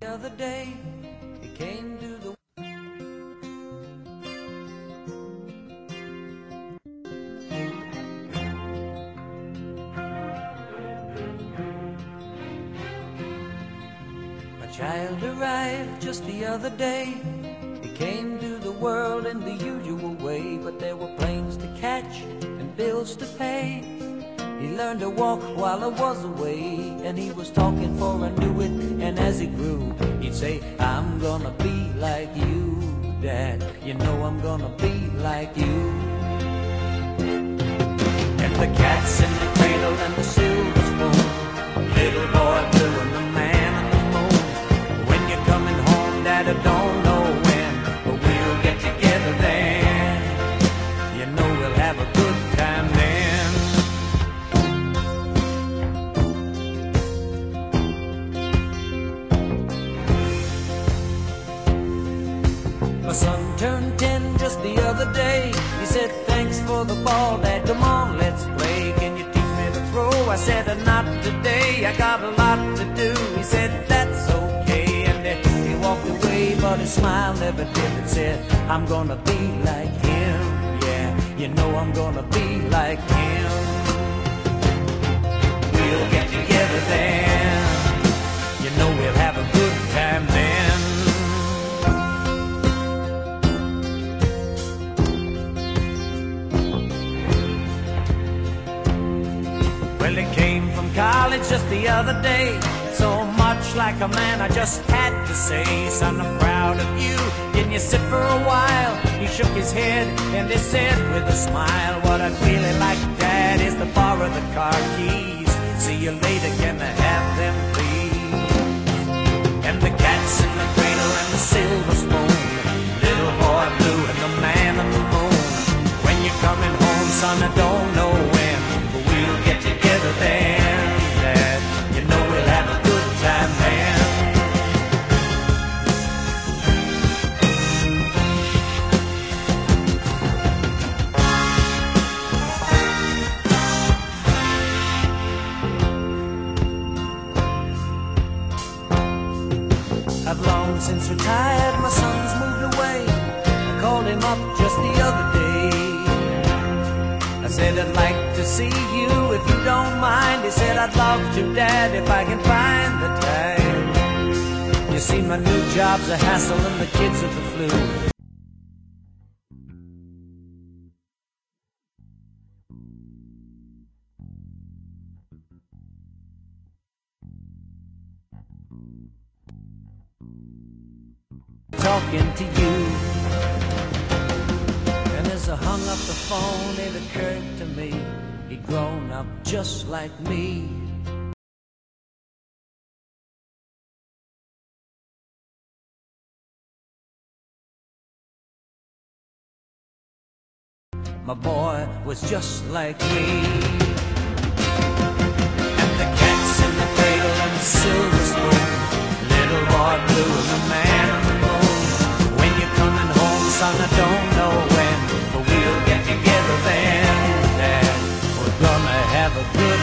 The other day, he came to the My child arrived just the other day. He came to the world in the usual way, but there were planes to catch and bills to pay. He learned to walk while I was away, and he was talking for I knew it. And as he grew, he'd say, I'm gonna be like you, Dad. You know I'm gonna be like you. And the cat's in the cradle and the silver spoon, little boy blue and the man on the moon. When you're coming home, Dad, I don't know when, but we'll get together then. You know we'll have a good time then. My son turned 10 just the other day. He said, thanks for the ball, Dad, come on, let's play. Can you teach me to throw? I said, not today, I got a lot to do. He said, that's okay, and then he walked away, but his smile never dimmed and said, I'm gonna be like him, yeah, you know I'm gonna be like him. We'll get together then, you know we'll have a good time then. Well, he came from college just the other day, so much like a man I just had to say, son, I'm proud of you, can you sit for a while? He shook his head and he said with a smile, what I'd really like, Dad, is to borrow the car keys. See you later, can I have them please? And the cat's in the cradle and the silver spoon, little boy blue and the man on the moon. When you're coming home, son, I don't know when, but we'll get together then, Dad. You know we'll have a good time then. I've long since retired, my son's moved away. I called him up just the other day. I said, I'd like to see you if you don't mind. He said, I'd love to, Dad, if I can find the time. You see, my new job's a hassle and the kids are the flu. Talking to you, and as I hung up the phone, it occurred to me he'd grown up just like me. My boy was just like me. And the cat's in the cradle and the silver spoon, little boy blue and the man on the moon. When you're coming home, son, I don't know when, but we'll get together then, Dad. We're gonna have a good